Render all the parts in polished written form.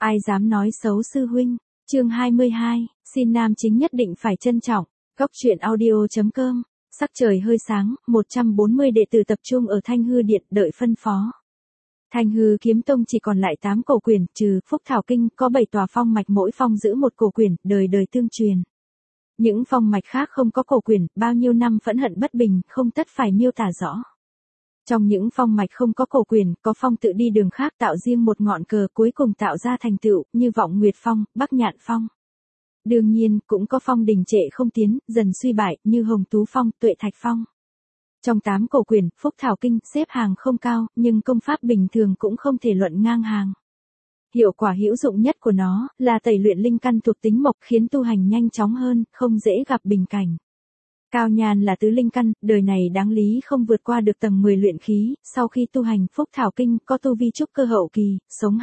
Ai dám nói xấu sư huynh? Chương 22, xin nam chính nhất định phải trân trọng. Góc truyện audio.com. Sắc trời hơi sáng, 140 đệ tử tập trung ở Thanh Hư Điện đợi phân phó. Thanh Hư Kiếm Tông chỉ còn lại 8 cổ quyền, trừ Phúc Thảo Kinh có 7 tòa phong mạch, mỗi phong giữ một cổ quyền, đời đời tương truyền. Những phong mạch khác không có cổ quyền, bao nhiêu năm phẫn hận bất bình, không tất phải miêu tả rõ. Trong những phong mạch không có cổ quyền, có phong tự đi đường khác tạo riêng một ngọn cờ, cuối cùng tạo ra thành tựu, như Vọng Nguyệt Phong, Bắc Nhạn Phong. Đương nhiên, cũng có phong đình trệ không tiến, dần suy bại, như Hồng Tú Phong, Tuệ Thạch Phong. Trong 8 cổ quyền, Phúc Thảo Kinh xếp hàng không cao, nhưng công pháp bình thường cũng không thể luận ngang hàng. Hiệu quả hữu dụng nhất của nó là tẩy luyện linh căn thuộc tính mộc, khiến tu hành nhanh chóng hơn, không dễ gặp bình cảnh. Cao Nhan là tứ linh căn, đời này đáng lý không vượt qua được tầng 10 luyện khí, sau khi tu hành Phúc Thảo Kinh có tu vi trúc cơ hậu kỳ, sống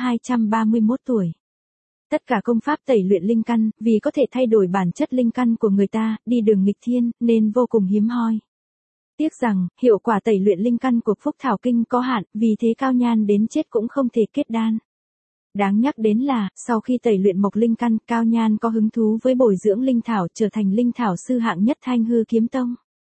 231 tuổi. Tất cả công pháp tẩy luyện linh căn, vì có thể thay đổi bản chất linh căn của người ta, đi đường nghịch thiên, nên vô cùng hiếm hoi. Tiếc rằng, hiệu quả tẩy luyện linh căn của Phúc Thảo Kinh có hạn, vì thế Cao Nhan đến chết cũng không thể kết đan. Đáng nhắc đến là, sau khi tẩy luyện mộc linh căn, Cao Nhan có hứng thú với bồi dưỡng linh thảo, trở thành linh thảo sư hạng nhất Thanh Hư Kiếm Tông.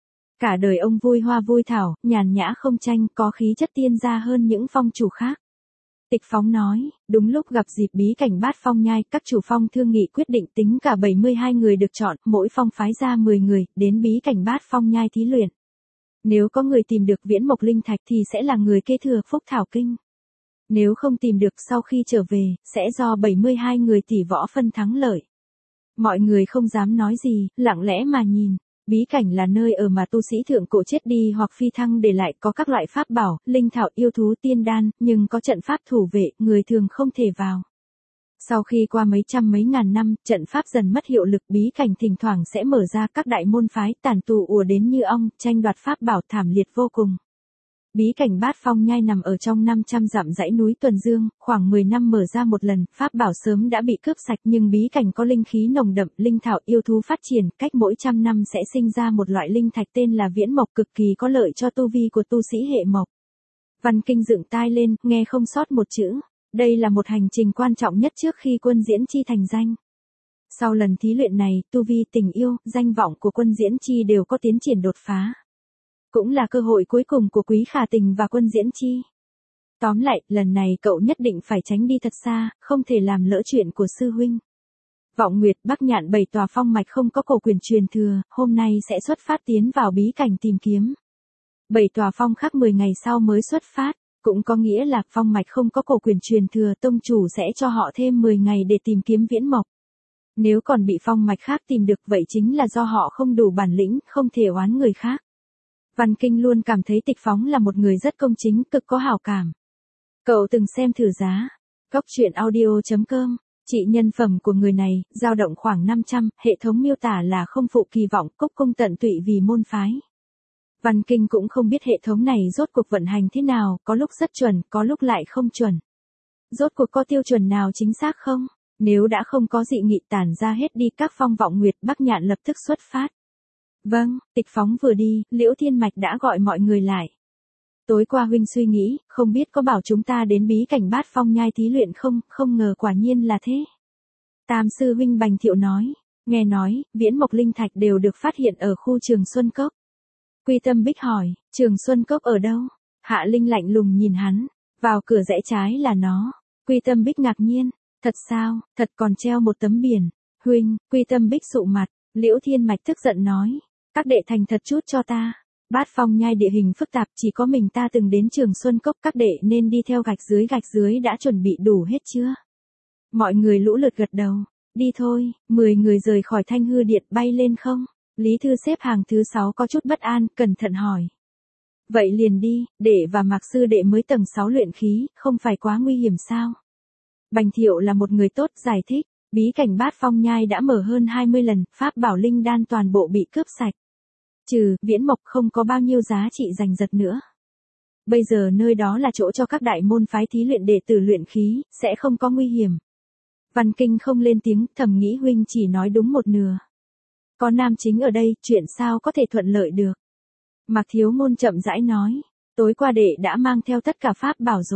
Cả đời ông vui hoa vui thảo, nhàn nhã không tranh, có khí chất tiên gia hơn những phong chủ khác. Tịch Phóng nói, đúng lúc gặp dịp bí cảnh Bát Phong Nhai, các chủ phong thương nghị quyết định tính cả 72 người được chọn, mỗi phong phái ra 10 người, đến bí cảnh Bát Phong Nhai thí luyện. Nếu có người tìm được viễn mộc linh thạch thì sẽ là người kế thừa Phúc Thảo Kinh. Nếu không tìm được, sau khi trở về, sẽ do 72 người tỷ võ phân thắng lợi. Mọi người không dám nói gì, lặng lẽ mà nhìn. Bí cảnh là nơi ở mà tu sĩ thượng cổ chết đi hoặc phi thăng để lại, có các loại pháp bảo, linh thảo, yêu thú, tiên đan, nhưng có trận pháp thủ vệ, người thường không thể vào. Sau khi qua mấy trăm mấy ngàn năm, trận pháp dần mất hiệu lực, bí cảnh thỉnh thoảng sẽ mở ra, các đại môn phái tản tù ùa đến như ong, tranh đoạt pháp bảo thảm liệt vô cùng. Bí cảnh Bát Phong Nhai nằm ở trong 500 dặm dãy núi Tuần Dương, khoảng 10 năm mở ra một lần, pháp bảo sớm đã bị cướp sạch, nhưng bí cảnh có linh khí nồng đậm, linh thảo, yêu thú phát triển, cách mỗi trăm năm sẽ sinh ra một loại linh thạch tên là viễn mộc, cực kỳ có lợi cho tu vi của tu sĩ hệ mộc. Văn Kinh dựng tai lên, nghe không sót một chữ. Đây là một hành trình quan trọng nhất trước khi Quân Diễn Chi thành danh. Sau lần thí luyện này, tu vi, tình yêu, danh vọng của Quân Diễn Chi đều có tiến triển đột phá. Cũng là cơ hội cuối cùng của Quý Khả Tình và Quân Diễn Chi. Tóm lại, lần này cậu nhất định phải tránh đi thật xa, không thể làm lỡ chuyện của sư huynh. Vọng Nguyệt, Bắc Nhạn 7 tòa phong mạch không có cổ quyền truyền thừa, hôm nay sẽ xuất phát tiến vào bí cảnh tìm kiếm. 7 tòa phong khác 10 ngày sau mới xuất phát, cũng có nghĩa là phong mạch không có cổ quyền truyền thừa, tông chủ sẽ cho họ thêm 10 ngày để tìm kiếm viễn mộc. Nếu còn bị phong mạch khác tìm được, vậy chính là do họ không đủ bản lĩnh, không thể oán người khác. Văn Kinh luôn cảm thấy Tịch Phóng là một người rất công chính, cực có hảo cảm. Cậu từng xem thử giá. Góc truyện audio.com. Trị nhân phẩm của người này, dao động khoảng 500, hệ thống miêu tả là không phụ kỳ vọng, cúc cung tận tụy vì môn phái. Văn Kinh cũng không biết hệ thống này rốt cuộc vận hành thế nào, có lúc rất chuẩn, có lúc lại không chuẩn. Rốt cuộc có tiêu chuẩn nào chính xác không? Nếu đã không có dị nghị, tản ra hết đi, các phong Vọng Nguyệt, Bắc Nhạn lập tức xuất phát. Vâng, Tịch Phóng vừa đi, Liễu Thiên Mạch đã gọi mọi người lại. Tối qua huynh suy nghĩ, không biết có bảo chúng ta đến bí cảnh Bát Phong Nhai thí luyện không, không ngờ quả nhiên là thế. Tam sư huynh Bành Thiệu nói, nghe nói, viễn mộc linh thạch đều được phát hiện ở khu Trường Xuân Cốc. Quy Tâm Bích hỏi, Trường Xuân Cốc ở đâu? Hạ Linh lạnh lùng nhìn hắn, vào cửa rẽ trái là nó. Quy Tâm Bích ngạc nhiên, thật sao, thật còn treo một tấm biển. Huynh, Quy Tâm Bích sụ mặt, Liễu Thiên Mạch tức giận nói, các đệ thành thật chút cho ta. Bát Phong Nhai địa hình phức tạp, chỉ có mình ta từng đến Trường Xuân Cốc, các đệ nên đi theo gạch dưới đã chuẩn bị đủ hết chưa? Mọi người lũ lượt gật đầu, đi thôi. 10 người rời khỏi Thanh Hư Điện, bay lên không? Lý Thư xếp hàng thứ 6 có chút bất an, cẩn thận hỏi. Vậy liền đi, đệ và Mạc sư đệ mới tầng 6 luyện khí, không phải quá nguy hiểm sao? Bành Thiệu là một người tốt, giải thích, bí cảnh Bát Phong Nhai đã mở hơn 20 lần, pháp bảo linh đan toàn bộ bị cướp sạch. Trừ, viễn mộc không có bao nhiêu giá trị giành giật nữa. Bây giờ nơi đó là chỗ cho các đại môn phái thí luyện đệ tử luyện khí, sẽ không có nguy hiểm. Văn Kinh không lên tiếng, thầm nghĩ huynh chỉ nói đúng một nửa. Có nam chính ở đây, chuyện sao có thể thuận lợi được. Mạc Thiếu Ngôn chậm rãi nói, tối qua đệ đã mang theo tất cả pháp bảo rồi.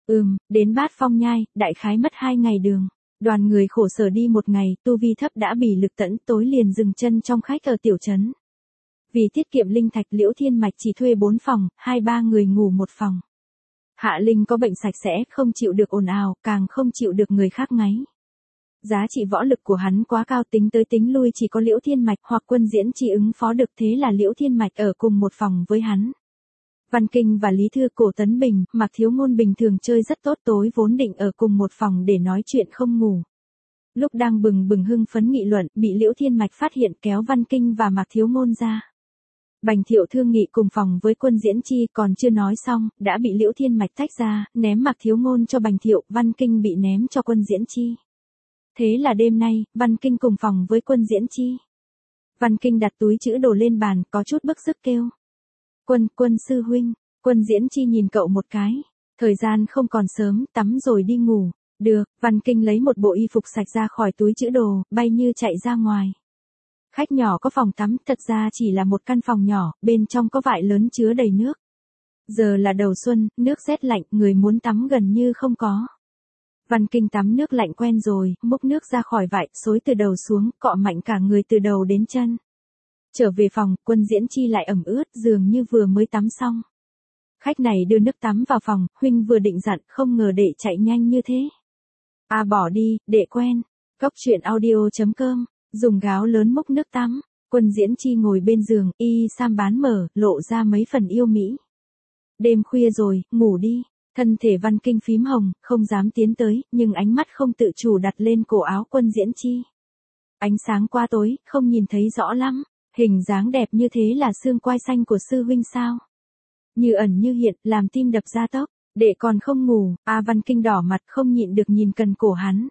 Đến Bát Phong Nhai, đại khái mất 2 ngày đường. Đoàn người khổ sở đi 1 ngày, tu vi thấp đã bị lực tẫn, tối liền dừng chân trong khách ở tiểu trấn. Vì tiết kiệm linh thạch, Liễu Thiên Mạch chỉ thuê 4 phòng, 2-3 người ngủ 1 phòng. Hạ Linh có bệnh sạch sẽ, không chịu được ồn ào, càng không chịu được người khác ngáy. Giá trị võ lực của hắn quá cao, tính tới tính lui chỉ có Liễu Thiên Mạch hoặc Quân Diễn Chi ứng phó được, thế là Liễu Thiên Mạch ở cùng 1 phòng với hắn. Văn Kinh và Lý Thư, Cổ Tấn Bình, Mạc Thiếu Ngôn bình thường chơi rất tốt, tối vốn định ở cùng 1 phòng để nói chuyện không ngủ. Lúc đang bừng bừng hưng phấn nghị luận, bị Liễu Thiên Mạch phát hiện, kéo Văn Kinh và Mạc Thiếu Ngôn ra. Bành Thiệu thương nghị cùng phòng với Quân Diễn Chi, còn chưa nói xong, đã bị Liễu Thiên Mạch tách ra, ném Mạc Thiếu Ngôn cho Bành Thiệu, Văn Kinh bị ném cho Quân Diễn Chi. Thế là đêm nay, Văn Kinh cùng phòng với Quân Diễn Chi. Văn Kinh đặt túi chữ đồ lên bàn, có chút bức sức kêu. Quân sư huynh. Quân Diễn Chi nhìn cậu một cái. Thời gian không còn sớm, tắm rồi đi ngủ. Được, Văn Kinh lấy một bộ y phục sạch ra khỏi túi chữ đồ, bay như chạy ra ngoài. Khách nhỏ có phòng tắm, thật ra chỉ là một căn phòng nhỏ, bên trong có vại lớn chứa đầy nước. Giờ là đầu xuân, nước rét lạnh, người muốn tắm gần như không có. Văn Kinh tắm nước lạnh quen rồi, múc nước ra khỏi vại, xối từ đầu xuống, cọ mạnh cả người từ đầu đến chân. Trở về phòng, Quân Diễn Chi lại ẩm ướt, dường như vừa mới tắm xong. Khách này đưa nước tắm vào phòng, huynh vừa định dặn, không ngờ đệ chạy nhanh như thế. Bỏ đi, đệ quen. Cốc truyện audio.com, dùng gáo lớn múc nước tắm. Quân Diễn Chi ngồi bên giường, y sam bán mở, lộ ra mấy phần yêu mỹ. Đêm khuya rồi, ngủ đi. Thân thể Văn Kinh phím hồng, không dám tiến tới, nhưng ánh mắt không tự chủ đặt lên cổ áo Quân Diễn Chi. Ánh sáng qua tối, không nhìn thấy rõ lắm. Hình dáng đẹp như thế là xương quai xanh của sư huynh sao? Như ẩn như hiện, làm tim đập ra tốc. Đệ còn không ngủ, Văn Kinh đỏ mặt không nhịn được nhìn cần cổ hắn.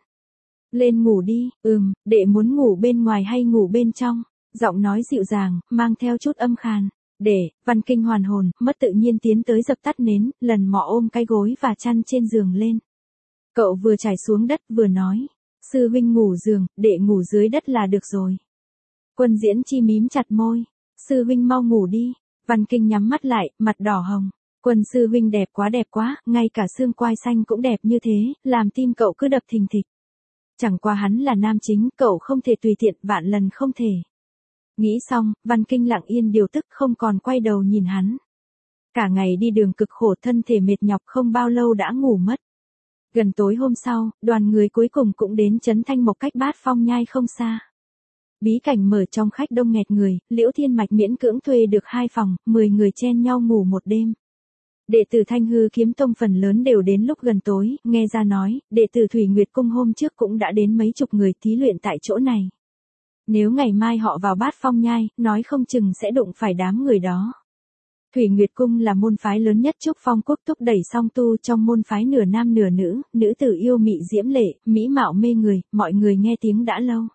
Lên ngủ đi, đệ muốn ngủ bên ngoài hay ngủ bên trong? Giọng nói dịu dàng, mang theo chút âm khàn. Văn Kinh hoàn hồn, mất tự nhiên tiến tới dập tắt nến, lần mò ôm cái gối và chăn trên giường lên. Cậu vừa trải xuống đất vừa nói, sư huynh ngủ giường, đệ ngủ dưới đất là được rồi. Quân Diễn Chi mím chặt môi, sư huynh mau ngủ đi. Văn Kinh nhắm mắt lại, mặt đỏ hồng. Quân sư huynh đẹp quá, ngay cả xương quai xanh cũng đẹp như thế, làm tim cậu cứ đập thình thịch. Chẳng qua hắn là nam chính, cậu không thể tùy tiện, vạn lần không thể. Nghĩ xong, Văn Kinh lặng yên điều tức, không còn quay đầu nhìn hắn. Cả ngày đi đường cực khổ, thân thể mệt nhọc, không bao lâu đã ngủ mất. Gần tối hôm sau, đoàn người cuối cùng cũng đến trấn Thanh Mộc cách Bát Phong Nhai không xa. Bí cảnh mở trong khách đông nghẹt người, Liễu Thiên Mạch miễn cưỡng thuê được 2 phòng, 10 người chen nhau ngủ một đêm. Đệ tử Thanh Hư Kiếm Tông phần lớn đều đến lúc gần tối, nghe ra nói, đệ tử Thủy Nguyệt Cung hôm trước cũng đã đến mấy chục người thí luyện tại chỗ này. Nếu ngày mai họ vào Bát Phong Nhai, nói không chừng sẽ đụng phải đám người đó. Thủy Nguyệt Cung là môn phái lớn nhất Trúc Phong Quốc, thúc đẩy song tu, trong môn phái nửa nam nửa nữ, nữ tử yêu mị diễm lệ, mỹ mạo mê người, mọi người nghe tiếng đã lâu.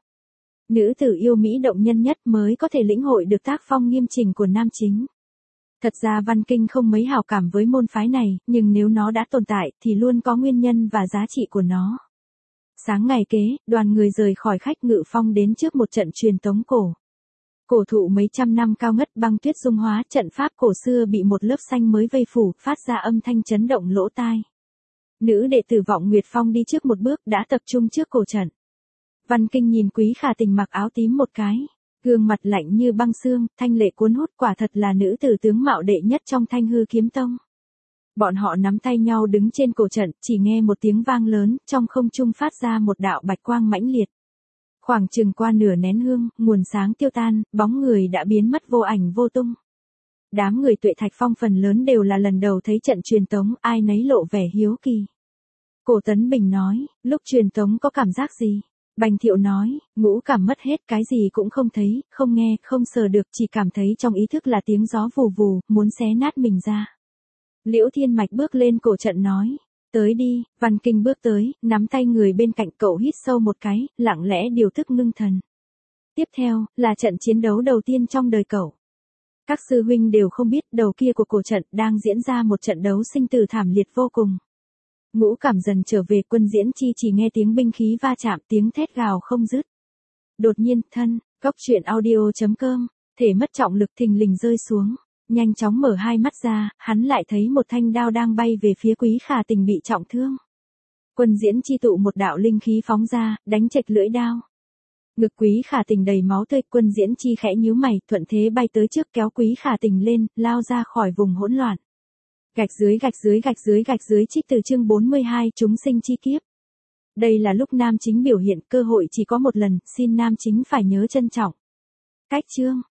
Nữ tử yêu mỹ động nhân nhất mới có thể lĩnh hội được tác phong nghiêm chỉnh của nam chính. Thật ra Văn Kinh không mấy hảo cảm với môn phái này, nhưng nếu nó đã tồn tại thì luôn có nguyên nhân và giá trị của nó. Sáng ngày kế, đoàn người rời khỏi khách Ngự Phong đến trước một trận truyền tống cổ. Cổ thụ mấy trăm năm cao ngất, băng tuyết dung hóa, trận pháp cổ xưa bị một lớp xanh mới vây phủ, phát ra âm thanh chấn động lỗ tai. Nữ đệ tử Vọng Nguyệt Phong đi trước một bước, đã tập trung trước cổ trận. Văn Kinh nhìn Quý Khả Tình mặc áo tím một cái, gương mặt lạnh như băng xương, thanh lệ cuốn hút, quả thật là nữ tử tướng mạo đệ nhất trong Thanh Hư Kiếm Tông. Bọn họ nắm tay nhau đứng trên cổ trận, chỉ nghe một tiếng vang lớn, trong không trung phát ra một đạo bạch quang mãnh liệt. Khoảng chừng qua nửa nén hương, nguồn sáng tiêu tan, bóng người đã biến mất vô ảnh vô tung. Đám người Tuệ Thạch Phong phần lớn đều là lần đầu thấy trận truyền tống, ai nấy lộ vẻ hiếu kỳ. Cổ Tấn Bình nói, lúc truyền tống có cảm giác gì? Bành Thiệu nói, ngũ cảm mất hết, cái gì cũng không thấy, không nghe, không sờ được, chỉ cảm thấy trong ý thức là tiếng gió vù vù, muốn xé nát mình ra. Liễu Thiên Mạch bước lên cổ trận nói, tới đi. Văn Kinh bước tới, nắm tay người bên cạnh, cậu hít sâu một cái, lặng lẽ điều thức ngưng thần. Tiếp theo, là trận chiến đấu đầu tiên trong đời cậu. Các sư huynh đều không biết, đầu kia của cổ trận đang diễn ra một trận đấu sinh tử thảm liệt vô cùng. Ngũ cảm dần trở về, Quân Diễn Chi chỉ nghe tiếng binh khí va chạm, tiếng thét gào không dứt. Đột nhiên, cốc truyện audio.com, thể mất trọng lực thình lình rơi xuống. Nhanh chóng mở hai mắt ra, hắn lại thấy một thanh đao đang bay về phía Quý Khả Tình bị trọng thương. Quân Diễn Chi tụ một đạo linh khí phóng ra, đánh chệch lưỡi đao. Ngực Quý Khả Tình đầy máu tươi, Quân Diễn Chi khẽ nhíu mày, thuận thế bay tới trước kéo Quý Khả Tình lên, lao ra khỏi vùng hỗn loạn. Gạch dưới trích từ chương 42 chúng sinh chi kiếp. Đây là lúc nam chính biểu hiện, cơ hội chỉ có một lần, xin nam chính phải nhớ trân trọng. Cách chương